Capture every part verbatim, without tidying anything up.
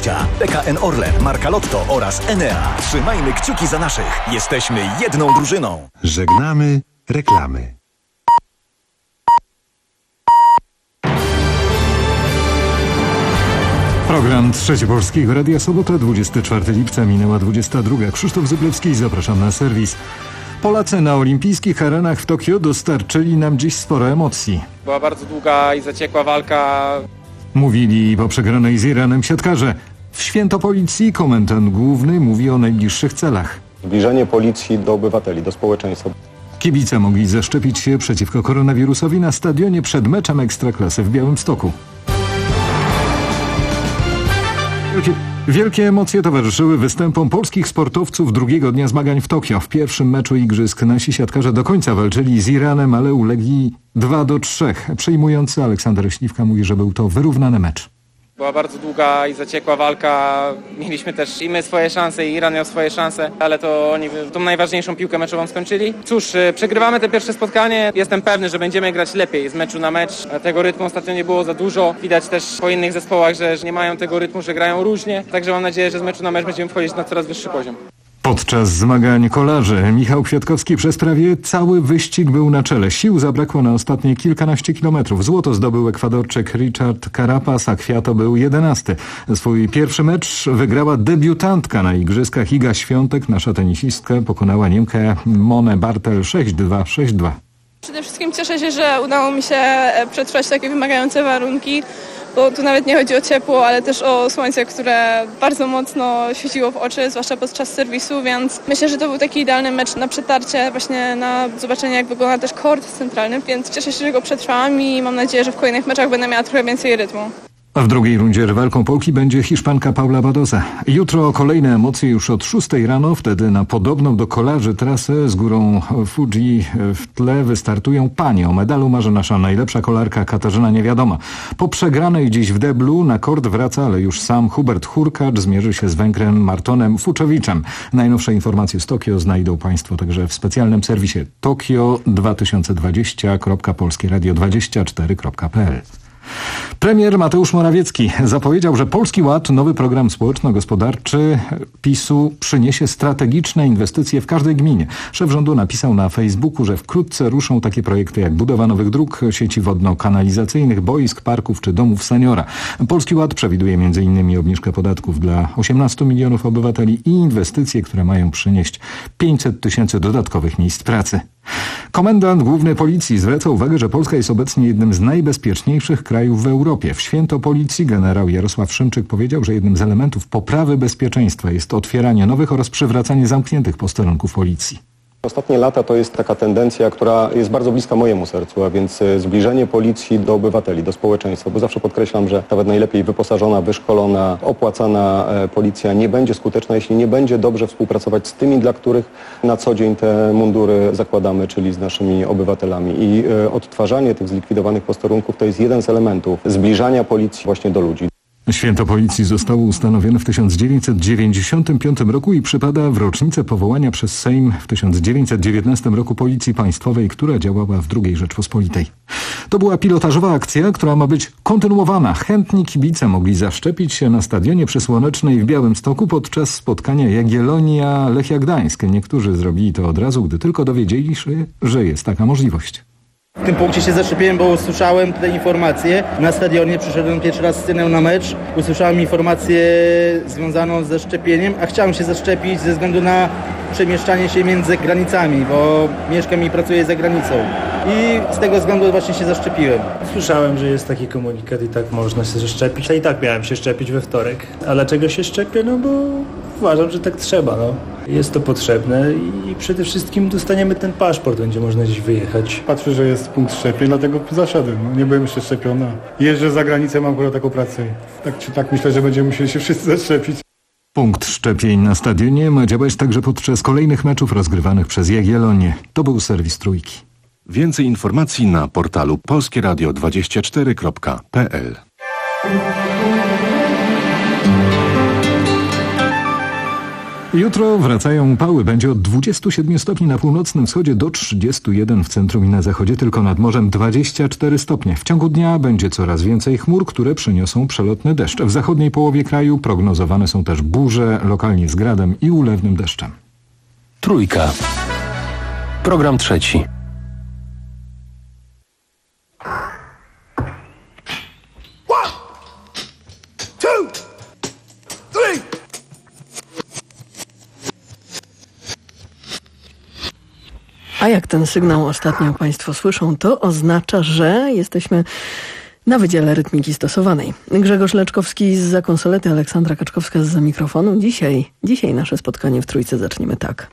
Polska, P K N Orlen, Marka Lotto oraz Enea. Trzymajmy kciuki za naszych. Jesteśmy jedną drużyną. Żegnamy reklamy. Program Trzeci Polskiego Radia, sobota, dwudziestego czwartego lipca, minęła dwudziesta druga. Krzysztof Zyblewski, zapraszam na serwis. Polacy na olimpijskich arenach w Tokio dostarczyli nam dziś sporo emocji. Była bardzo długa i zaciekła walka. Mówili po przegranej z Iranem siatkarze. W Święto Policji komendant główny mówi o najbliższych celach. Zbliżenie policji do obywateli, do społeczeństwa. Kibice mogli zaszczepić się przeciwko koronawirusowi na stadionie przed meczem Ekstraklasy w Białymstoku. Wielkie, wielkie emocje towarzyszyły występom polskich sportowców drugiego dnia zmagań w Tokio. W pierwszym meczu igrzysk nasi siatkarze do końca walczyli z Iranem, ale ulegli dwa do trzech. Przejmujący Aleksander Śliwka mówi, że był to wyrównany mecz. Była bardzo długa i zaciekła walka. Mieliśmy też i my swoje szanse, i Iran miał swoje szanse, ale to oni tą najważniejszą piłkę meczową skończyli. Cóż, przegrywamy te pierwsze spotkanie. Jestem pewny, że będziemy grać lepiej z meczu na mecz. Tego rytmu ostatnio nie było za dużo. Widać też po innych zespołach, że nie mają tego rytmu, że grają różnie. Także mam nadzieję, że z meczu na mecz będziemy wchodzić na coraz wyższy poziom. Podczas zmagań kolarzy Michał Kwiatkowski przez prawie cały wyścig był na czele. Sił zabrakło na ostatnie kilkanaście kilometrów. Złoto zdobył Ekwadorczyk Richard Carapaz, a Kwiato był jedenasty. Swój pierwszy mecz wygrała debiutantka na igrzyskach Iga Świątek. Nasza tenisistka pokonała Niemkę Monę Bartel sześć dwa, sześć dwa. Przede wszystkim cieszę się, że udało mi się przetrwać takie wymagające warunki, bo tu nawet nie chodzi o ciepło, ale też o słońce, które bardzo mocno świeciło w oczy, zwłaszcza podczas serwisu, więc myślę, że to był taki idealny mecz na przetarcie, właśnie na zobaczenie, jak wygląda też kort centralny, więc cieszę się, że go przetrwałam i mam nadzieję, że w kolejnych meczach będę miała trochę więcej rytmu. A w drugiej rundzie rywalką Polki będzie Hiszpanka Paula Badoza. Jutro kolejne emocje już od szóstej rano. Wtedy na podobną do kolarzy trasę z górą Fuji w tle wystartują panie. O medalu marzy nasza najlepsza kolarka Katarzyna Niewiadoma. Po przegranej dziś w deblu na kort wraca, ale już sam Hubert Hurkacz zmierzy się z Węgrem Martonem Fuczowiczem. Najnowsze informacje z Tokio znajdą Państwo także w specjalnym serwisie tokio dwa tysiące dwadzieścia kropka polskie radio dwadzieścia cztery kropka p l. Premier Mateusz Morawiecki zapowiedział, że Polski Ład, nowy program społeczno-gospodarczy PiSu, przyniesie strategiczne inwestycje w każdej gminie. Szef rządu napisał na Facebooku, że wkrótce ruszą takie projekty jak budowa nowych dróg, sieci wodno-kanalizacyjnych, boisk, parków czy domów seniora. Polski Ład przewiduje między innymi obniżkę podatków dla osiemnastu milionów obywateli i inwestycje, które mają przynieść pięćset tysięcy dodatkowych miejsc pracy. Komendant główny policji zwraca uwagę, że Polska jest obecnie jednym z najbezpieczniejszych krajów w Europie. W Święto Policji generał Jarosław Szymczyk powiedział, że jednym z elementów poprawy bezpieczeństwa jest otwieranie nowych oraz przywracanie zamkniętych posterunków policji. Ostatnie lata to jest taka tendencja, która jest bardzo bliska mojemu sercu, a więc zbliżenie policji do obywateli, do społeczeństwa, bo zawsze podkreślam, że nawet najlepiej wyposażona, wyszkolona, opłacana policja nie będzie skuteczna, jeśli nie będzie dobrze współpracować z tymi, dla których na co dzień te mundury zakładamy, czyli z naszymi obywatelami. I odtwarzanie tych zlikwidowanych posterunków to jest jeden z elementów zbliżania policji właśnie do ludzi. Święto Policji zostało ustanowione w tysiąc dziewięćset dziewięćdziesiątym piątym roku i przypada w rocznicę powołania przez Sejm w tysiąc dziewięćset dziewiętnastym roku Policji Państwowej, która działała w drugiej Rzeczpospolitej. To była pilotażowa akcja, która ma być kontynuowana. Chętni kibice mogli zaszczepić się na stadionie przy Słonecznej w Białymstoku podczas spotkania Jagiellonia-Lechia Gdańsk. Niektórzy zrobili to od razu, gdy tylko dowiedzieli się, że jest taka możliwość. W tym punkcie się zaszczepiłem, bo usłyszałem te informacje. Na stadionie przyszedłem pierwszy raz z synem na mecz. Usłyszałem informację związaną ze szczepieniem, a chciałem się zaszczepić ze względu na przemieszczanie się między granicami, bo mieszkam i pracuję za granicą. I z tego względu właśnie się zaszczepiłem. Słyszałem, że jest taki komunikat i tak można się zaszczepić. A i tak miałem się szczepić we wtorek. A dlaczego się szczepię? No bo uważam, że tak trzeba. No. Jest to potrzebne i przede wszystkim dostaniemy ten paszport, będzie można gdzieś wyjechać. Patrzę, że jest punkt szczepień, dlatego zaszedłem. No, nie byłem jeszcze szczepiona. Jeżdżę za granicę, mam akurat taką pracę. Tak czy tak myślę, że będziemy musieli się wszyscy zaszczepić. Punkt szczepień na stadionie ma działać także podczas kolejnych meczów rozgrywanych przez Jagiellonię. To był serwis Trójki. Więcej informacji na portalu polskie radio dwadzieścia cztery kropka p l. Jutro wracają upały. Będzie od dwudziestu siedmiu stopni na północnym wschodzie do trzydziestu jeden w centrum i na zachodzie, tylko nad morzem dwadzieścia cztery stopnie. W ciągu dnia będzie coraz więcej chmur, które przyniosą przelotny deszcz. W zachodniej połowie kraju prognozowane są też burze, lokalnie z gradem i ulewnym deszczem. Trójka. Program trzeci. A jak ten sygnał ostatnio Państwo słyszą, to oznacza, że jesteśmy na Wydziale Rytmiki Stosowanej. Grzegorz Leczkowski zza konsolety, Aleksandra Kaczkowska zza mikrofonu. Dzisiaj, dzisiaj nasze spotkanie w Trójce zaczniemy tak.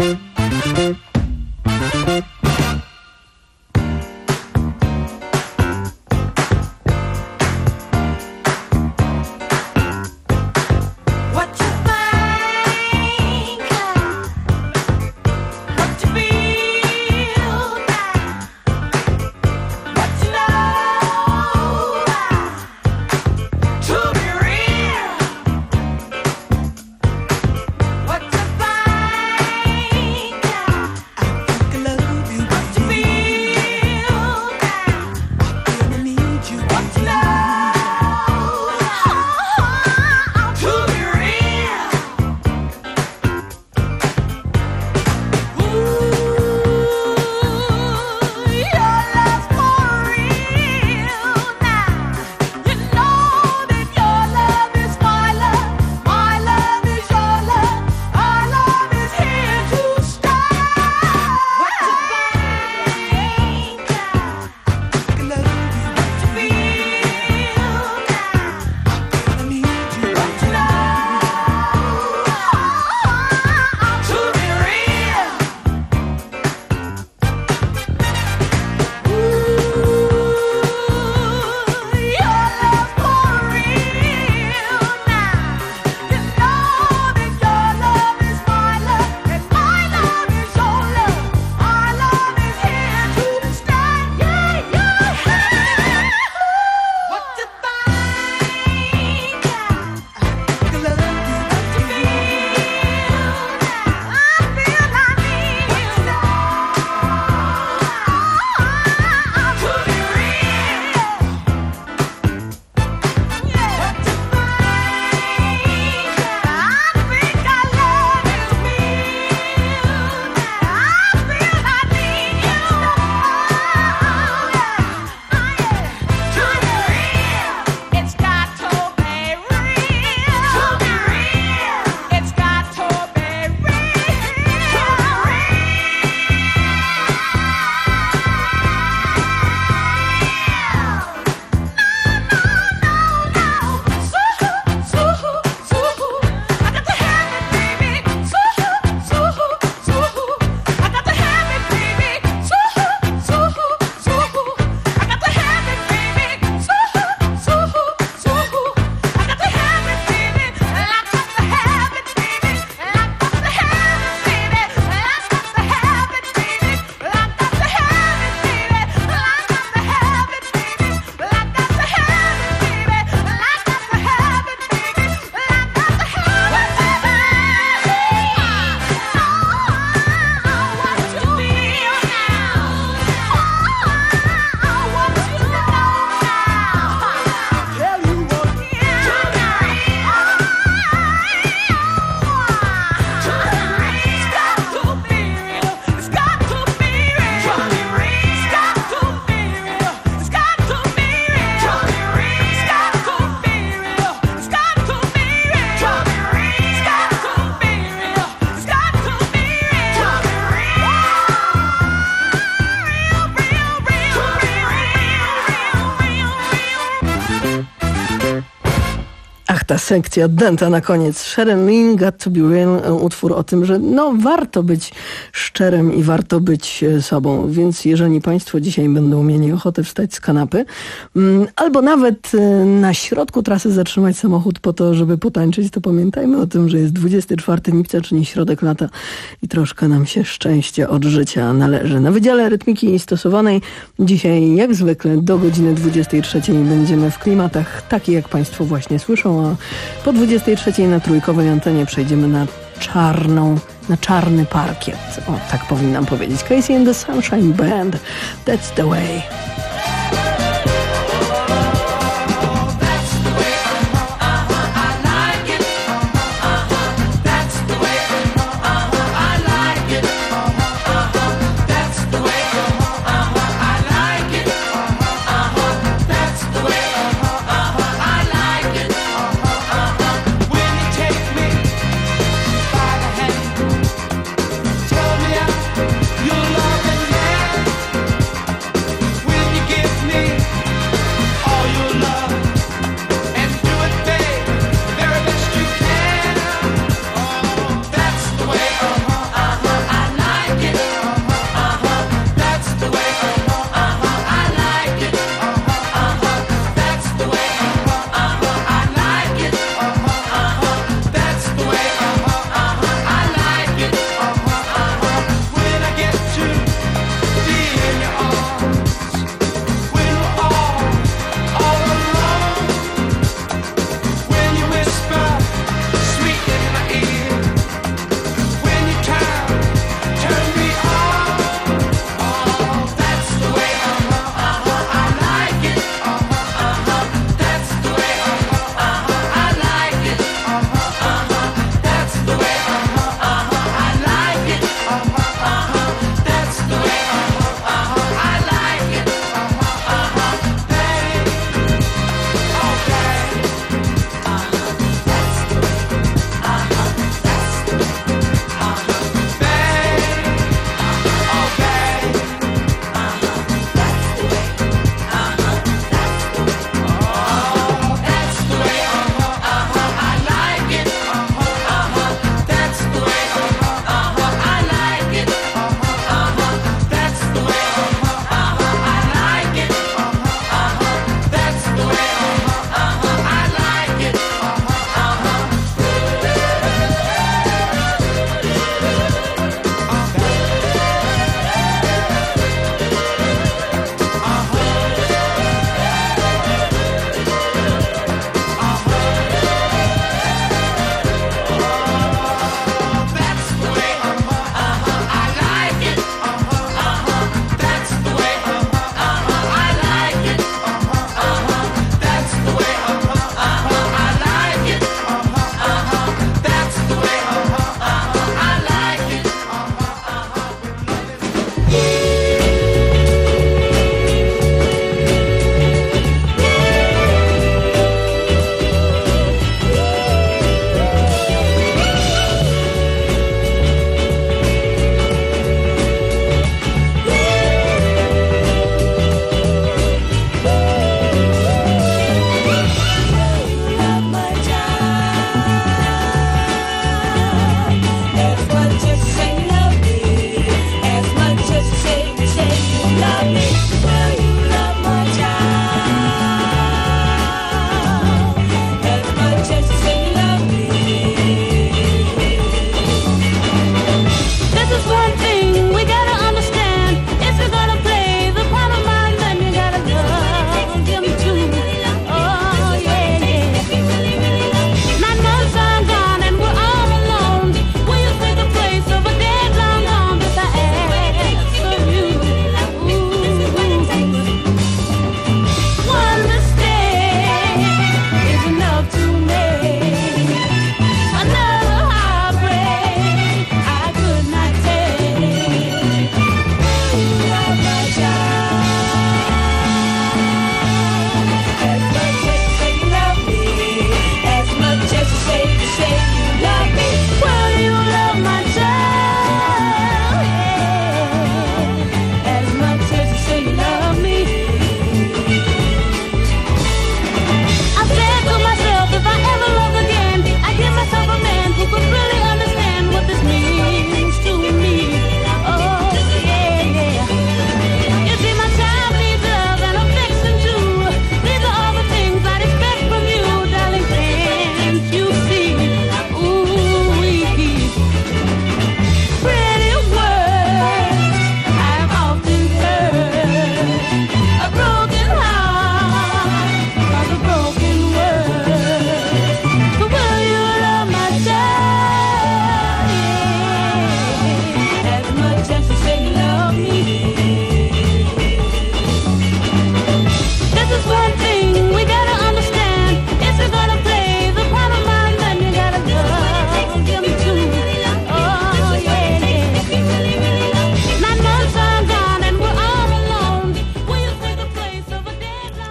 Ta sekcja dęta na koniec. Sharon Lynn, Got to be Real, utwór o tym, że no warto być szczerym i warto być sobą. Więc jeżeli Państwo dzisiaj będą mieli ochotę wstać z kanapy, albo nawet na środku trasy zatrzymać samochód po to, żeby potańczyć, to pamiętajmy o tym, że jest dwudziestego czwartego lipca, czyli środek lata i troszkę nam się szczęście od życia należy. Na Wydziale Rytmiki Stosowanej dzisiaj jak zwykle do godziny dwudziestej trzeciej będziemy w klimatach takich, jak Państwo właśnie słyszą, a po dwudziestej trzeciej na trójkowej antenie przejdziemy na czarną, na czarny parkiet. O, tak powinnam powiedzieć. Casey and the Sunshine Band. That's the way. You're loving me when you get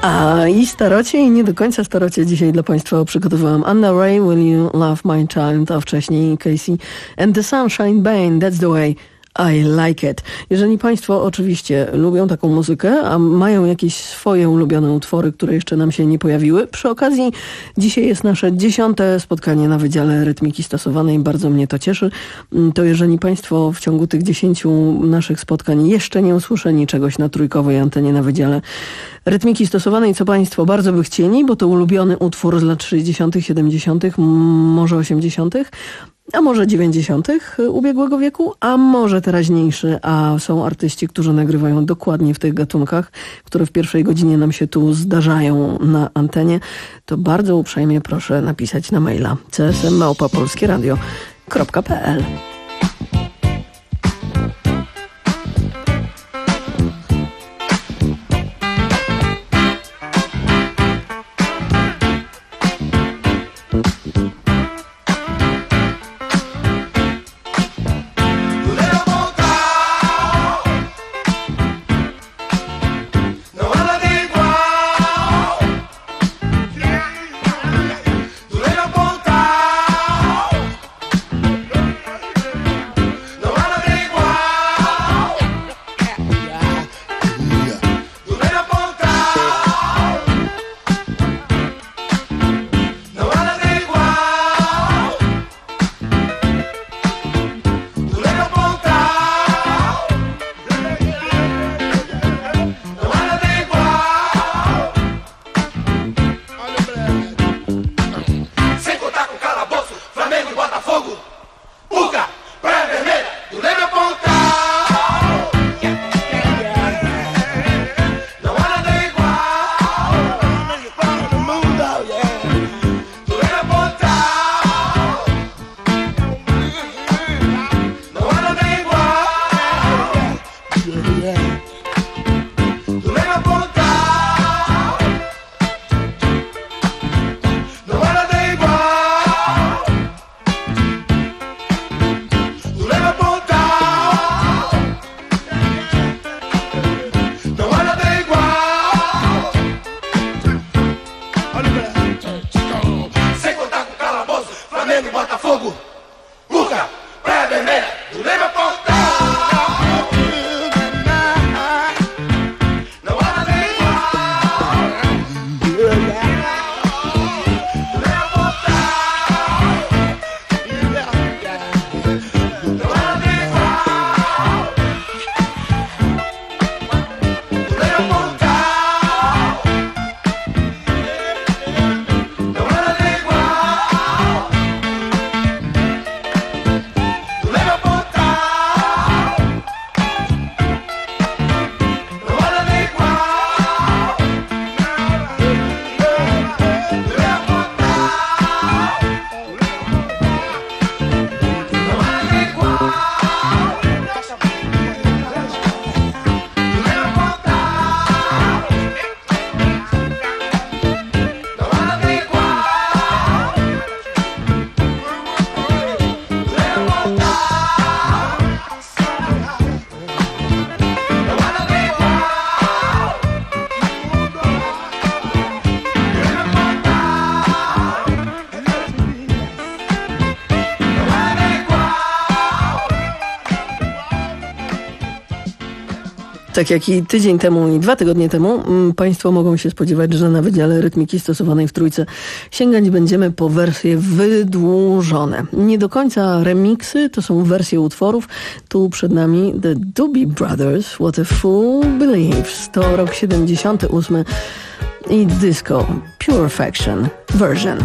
A i starocie, i nie do końca starocie dzisiaj dla Państwa przygotowałam Anna Ray, Will You Love My Child, a wcześniej Casey and the Sunshine Band, That's the Way I Like It. Jeżeli Państwo oczywiście lubią taką muzykę, a mają jakieś swoje ulubione utwory, które jeszcze nam się nie pojawiły, przy okazji dzisiaj jest nasze dziesiąte spotkanie na Wydziale Rytmiki Stosowanej. Bardzo mnie to cieszy. To jeżeli Państwo w ciągu tych dziesięciu naszych spotkań jeszcze nie usłyszeli czegoś na trójkowej antenie na Wydziale Rytmiki Stosowanej, co Państwo bardzo by chcieli, bo to ulubiony utwór z lat sześćdziesiątych, siedemdziesiątych, może osiemdziesiątych, a może dziewięćdziesiątych ubiegłego wieku, a może teraźniejszy, a są artyści, którzy nagrywają dokładnie w tych gatunkach, które w pierwszej godzinie nam się tu zdarzają na antenie, to bardzo uprzejmie proszę napisać na maila c s m małpa polskie radio kropka p l. Tak jak i tydzień temu i dwa tygodnie temu, Państwo mogą się spodziewać, że na Wydziale Rytmiki Stosowanej w Trójce sięgać będziemy po wersje wydłużone. Nie do końca remiksy, to są wersje utworów. Tu przed nami The Doobie Brothers, What a Fool Believes. To rok siedemdziesiąty ósmy i disco Purification version.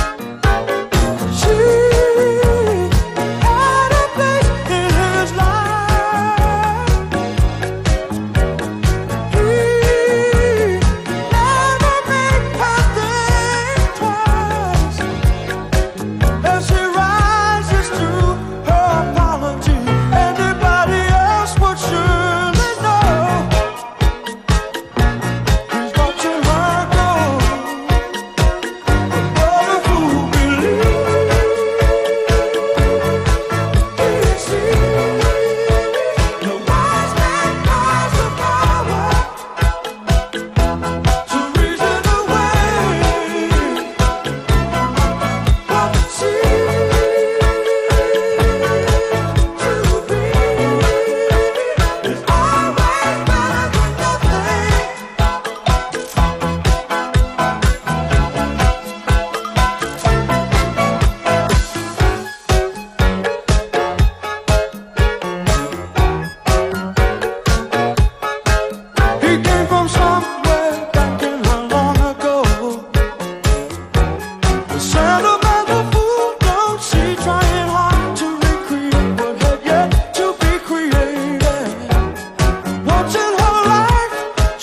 Had a place in his life.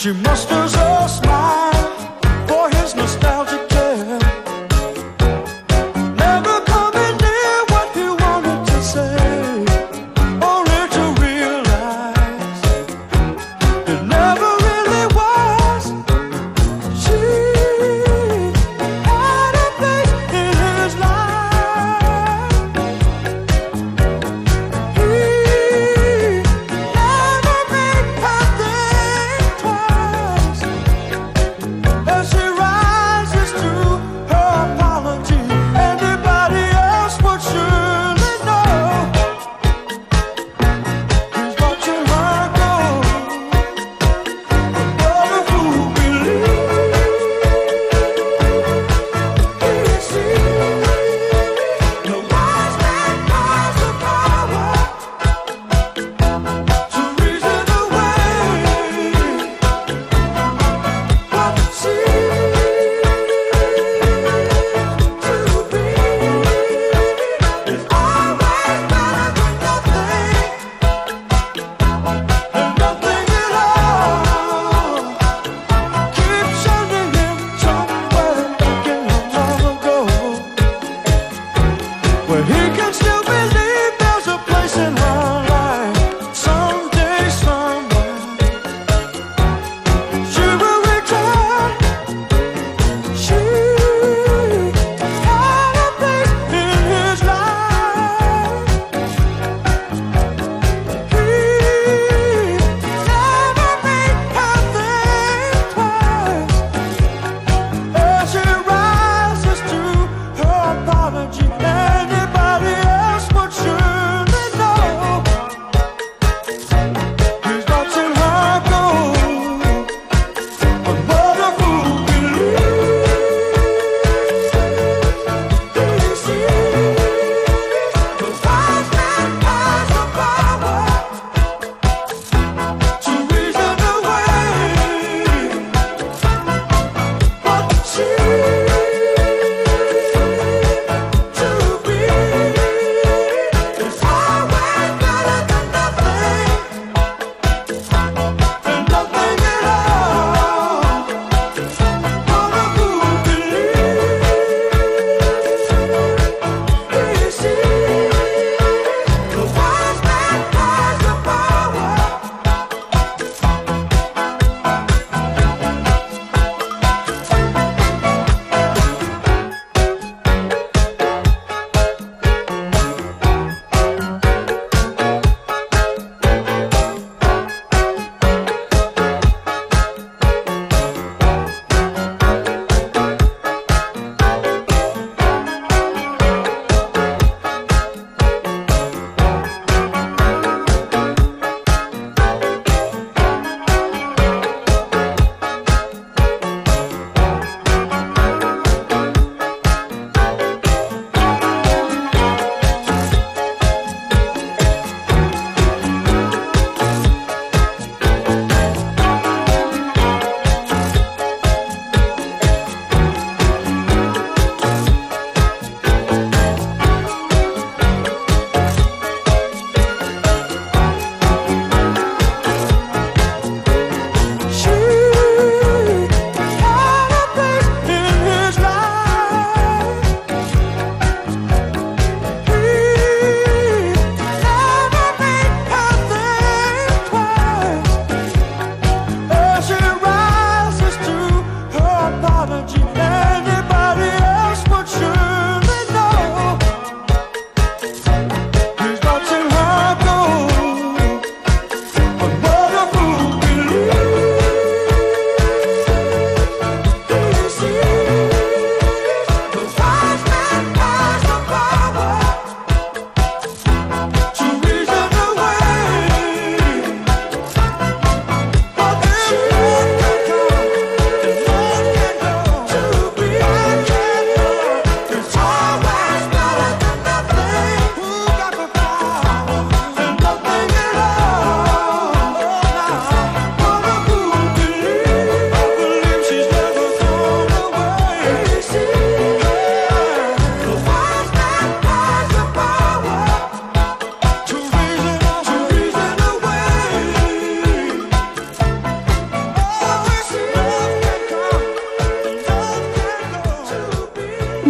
She musters a smile for his nostalgic tale. Never coming near what he wanted to say, only to realize it never really was. She had a place in his life. He never made her think twice.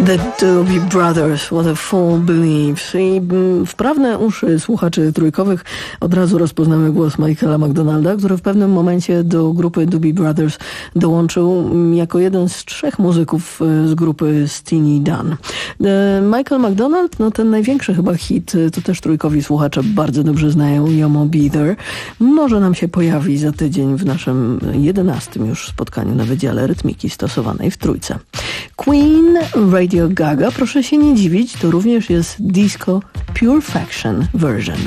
The Doobie Brothers, What a Fool Believes. I wprawne uszy słuchaczy trójkowych od razu rozpoznamy głos Michaela McDonalda, który w pewnym momencie do grupy Doobie Brothers dołączył jako jeden z trzech muzyków z grupy Steely Dan. Michael McDonald, no ten największy chyba hit, to też trójkowi słuchacze bardzo dobrze znają, You Mo Be There. Może nam się pojawi za tydzień w naszym jedenastym już spotkaniu na Wydziale Rytmiki stosowanej w trójce. Queen, Radio Gaga, proszę się nie dziwić, to również jest Disco Pure-Faction version.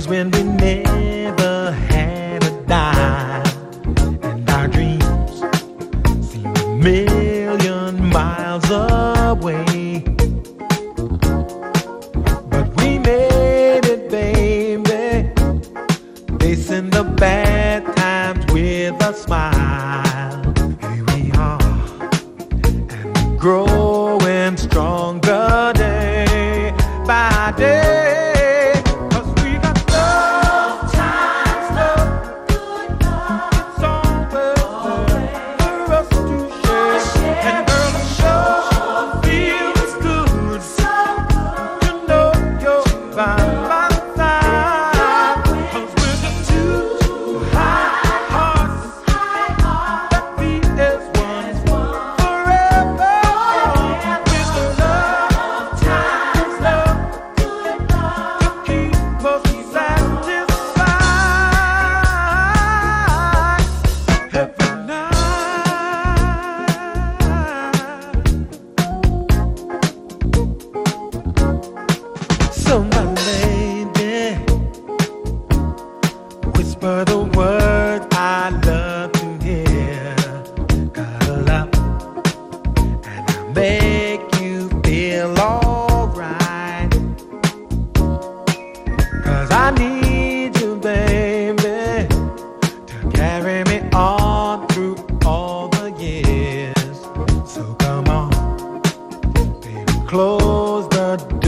days when we never had a dime, and our dreams seemed a million miles away. But we made it, baby, facing the bad times with a smile. Here we are, and we're growing stronger day by day.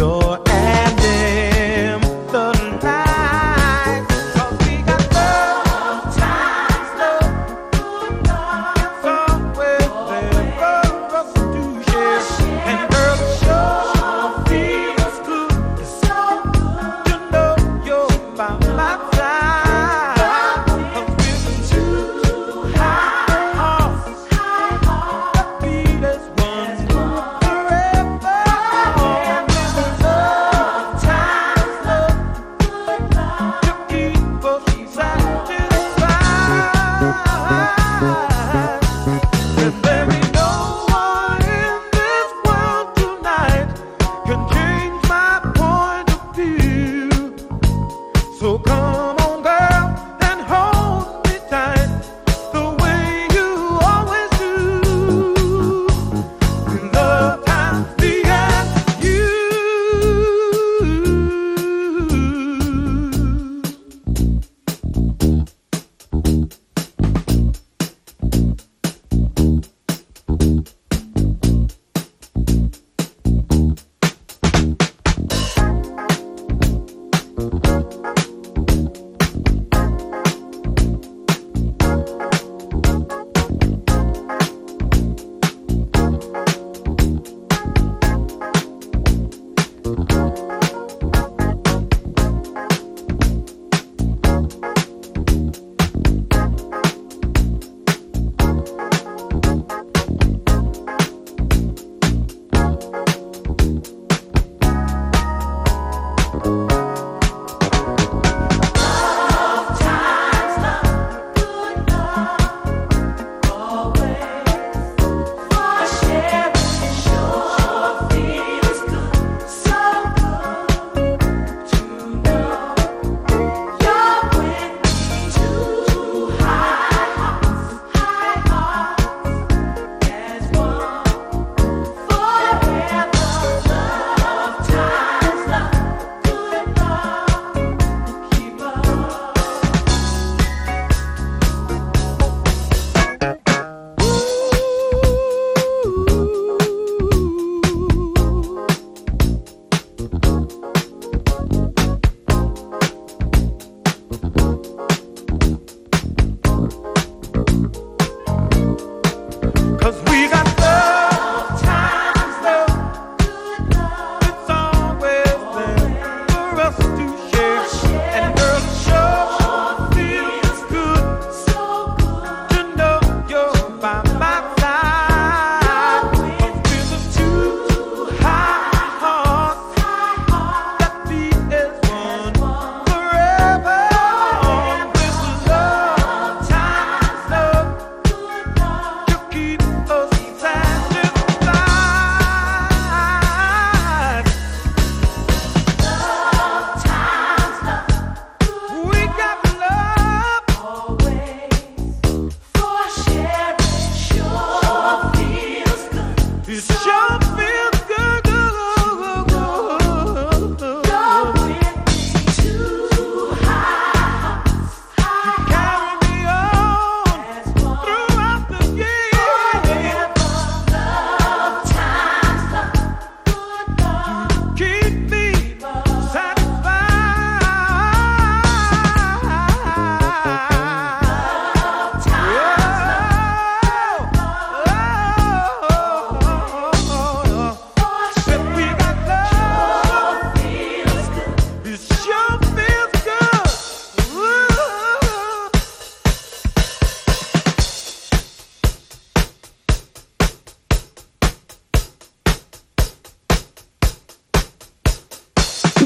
And dim the light, 'cause we got love.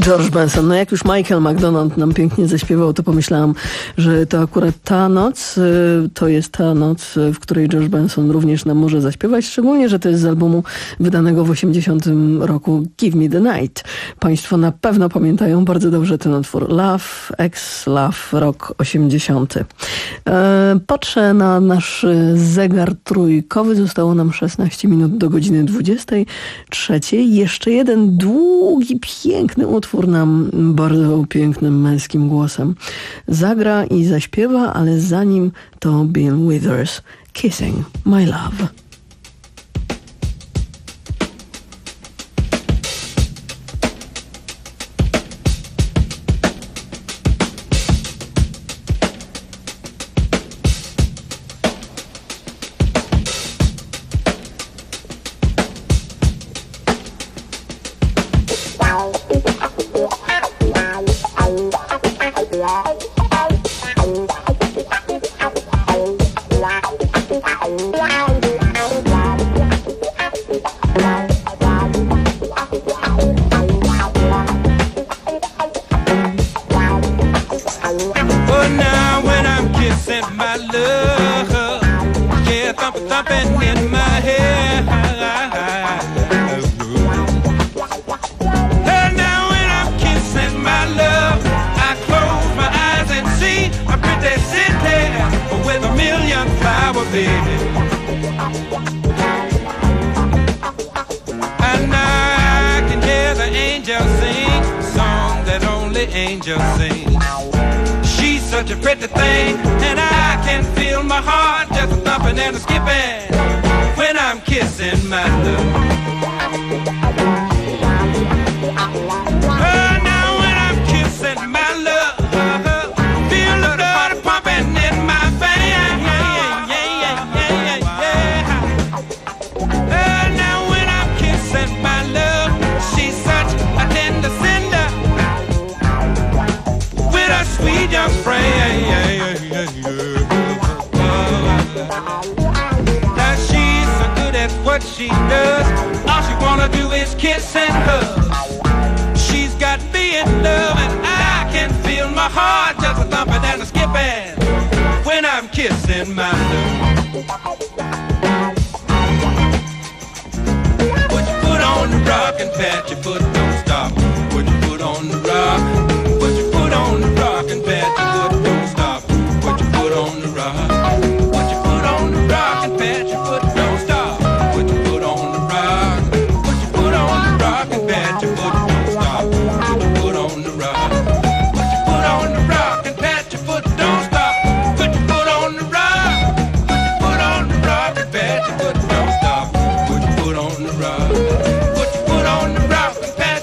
George Benson. No jak już Michael McDonald nam pięknie zaśpiewał, to pomyślałam, że to akurat ta noc, to jest ta noc, w której George Benson również nam może zaśpiewać, szczególnie, że to jest z albumu wydanego w osiemdziesiątym roku Give Me the Night. Państwo na pewno pamiętają bardzo dobrze ten utwór. Love, ex-Love, rok osiemdziesiąty. E, patrzę na nasz zegar trójkowy. Zostało nam szesnaście minut do godziny dwudziestej trzeciej. Jeszcze jeden długi, piękny utwór nam bardzo pięknym męskim głosem zagra i zaśpiewa, ale zanim to Bill Withers, Kissing My Love. Put your foot on the rock and pat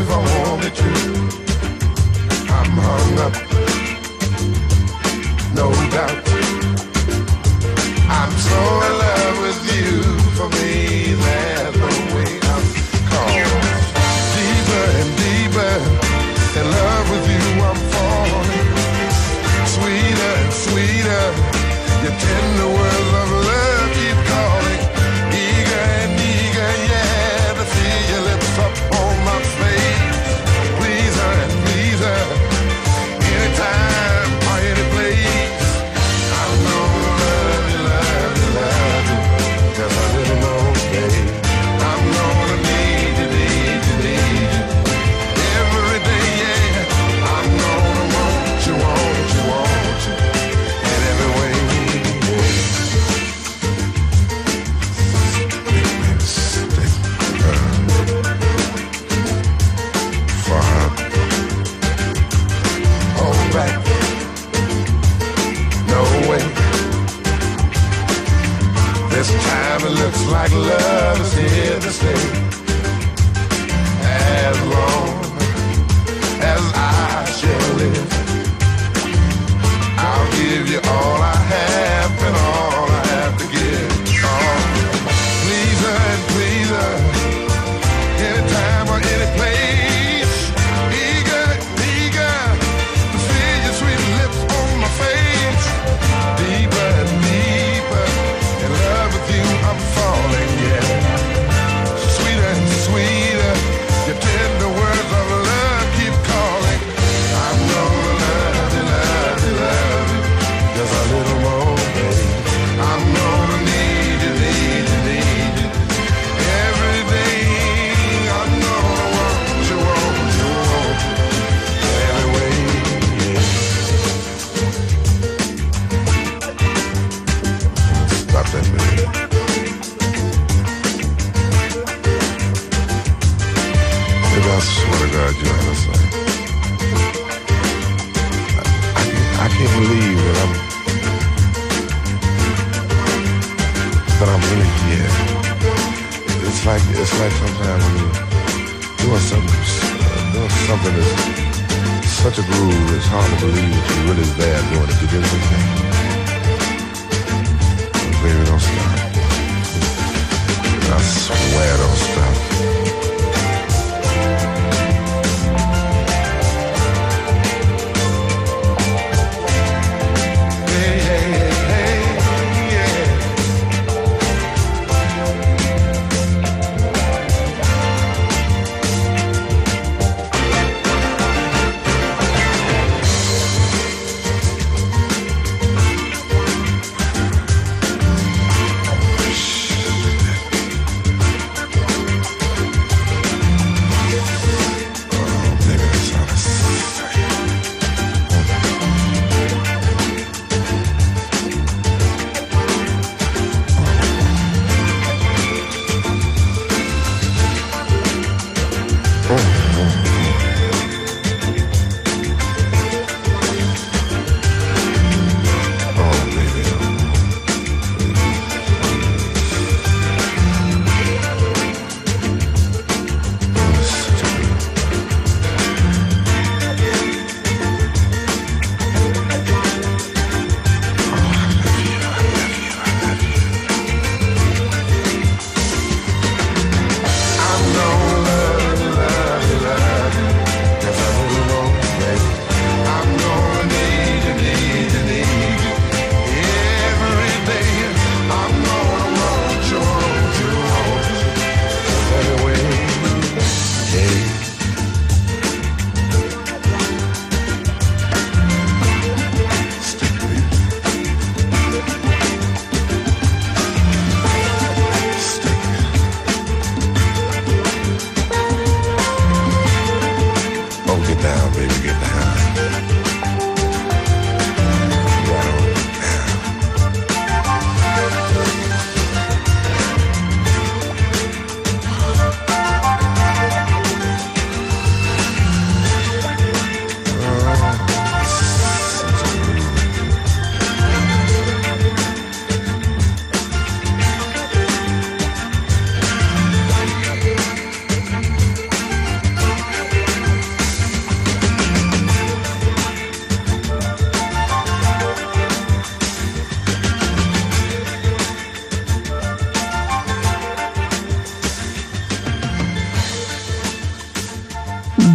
if I wanted to. I'm hung up, no doubt. I'm so in love with you. For me, there's no way I'm caught. Deeper and deeper in love with you, I'm falling. Sweeter and sweeter, your tender words of love keep calling. Eager and eager, yeah, to feel your lips up on my face. Pleaser and pleaser, anytime or any place. I'm gonna love you, love you, love you, just a little more, babe. I'm gonna need you, need you, need you every day, yeah. I'm gonna want you, want you, want you in every way. Alright, no way. This time it looks like love is here to stay. As long as I shall live, I'll give you all I have and all I have to give. Oh, pleaser and pleaser, anytime or any place. Eager, eager to feel your sweet lips on my face. Deeper and deeper in love with you, I'm falling, yeah. Sweeter and sweeter, your tender words of love keep calling. I'm gonna love you, love you, love you, just a little more, babe. I'm gonna need you, need you, need you every day. I'm gonna want you, want you, want you every way, yeah. Stop that, baby. Maybe I swear to God you have a son. I, I, can't, I can't believe that I'm that I'm really here. It's like it's like sometimes when you're doing something uh, doing something that's such a groove, it's hard to believe that you're really there doing it. You get what I'm saying? Baby, don't stop. I swear don't stop. Hey, hey, hey, hey, yeah.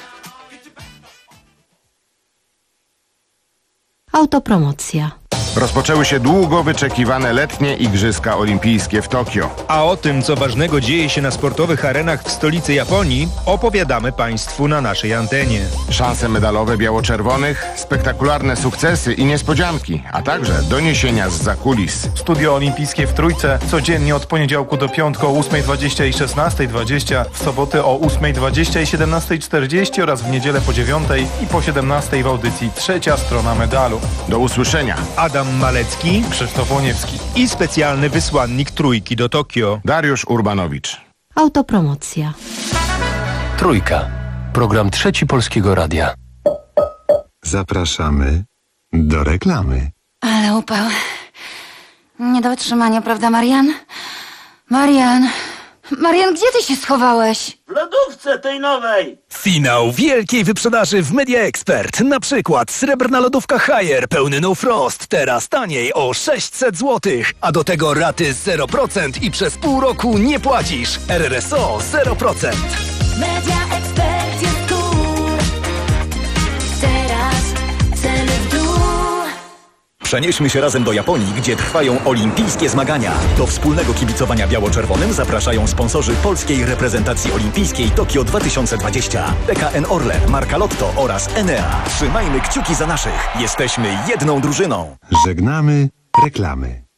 Autopromocja. Rozpoczęły się długo wyczekiwane letnie Igrzyska Olimpijskie w Tokio. A o tym, co ważnego dzieje się na sportowych arenach w stolicy Japonii, opowiadamy Państwu na naszej antenie. Szanse medalowe biało-czerwonych, spektakularne sukcesy i niespodzianki, a także doniesienia zza kulis. Studio Olimpijskie w Trójce codziennie od poniedziałku do piątku o ósmej dwadzieścia i szesnastej dwadzieścia, w soboty o ósmej dwadzieścia i siedemnastej czterdzieści oraz w niedzielę po dziewiątej i po siedemnastej w audycji Trzecia Strona Medalu. Do usłyszenia. Adam Malecki, Krzysztof Łoniewski i specjalny wysłannik Trójki do Tokio, Dariusz Urbanowicz. Autopromocja. Trójka. Program Trzeci Polskiego Radia. Zapraszamy do reklamy. Ale upał. Nie do wytrzymania, prawda, Marian? Marian, Marian, gdzie ty się schowałeś? W lodówce tej nowej. Finał wielkiej wyprzedaży w Media Expert. Na przykład srebrna lodówka Haier pełny No Frost. Teraz taniej o sześćset złotych. A do tego raty zero procent i przez pół roku nie płacisz. R R S O zero procent. Media Expert jest cool. Teraz ceny w dół. Przenieśmy się razem do Japonii, gdzie trwają olimpijskie zmagania. Do wspólnego kibicowania biało-czerwonym zapraszają sponsorzy polskiej reprezentacji olimpijskiej Tokio dwa tysiące dwadzieścia. P K N Orlen, Marka Lotto oraz Enea. Trzymajmy kciuki za naszych. Jesteśmy jedną drużyną. Żegnamy reklamy.